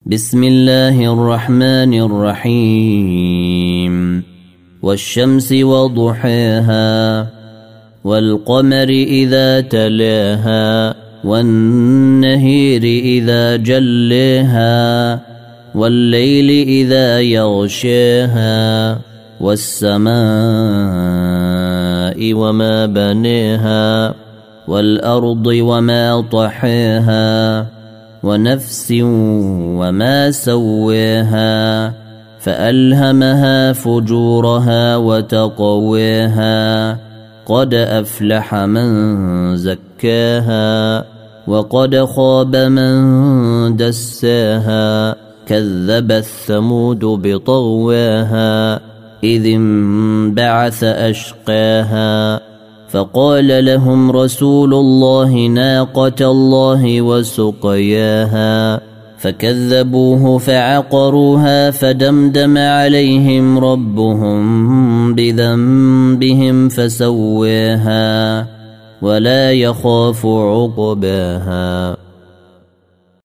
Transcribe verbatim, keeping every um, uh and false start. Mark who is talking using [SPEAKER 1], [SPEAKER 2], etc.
[SPEAKER 1] بسم الله الرحمن الرحيم والشمس وضحاها والقمر إذا تلاها والنهير إذا جلاها والليل إذا يغشاها والسماء وما بناها والأرض وما طحاها ونفس وما سواها فألهمها فجورها وتقواها قد أفلح من زكاها وقد خاب من دساها كذبت ثمود بطغواها إذ انبعث أشقاها فقال لهم رسول الله ناقة الله وسقياها فكذبوه فعقروها فدمدم عليهم ربهم بذنبهم فسواها ولا يخاف عقباها.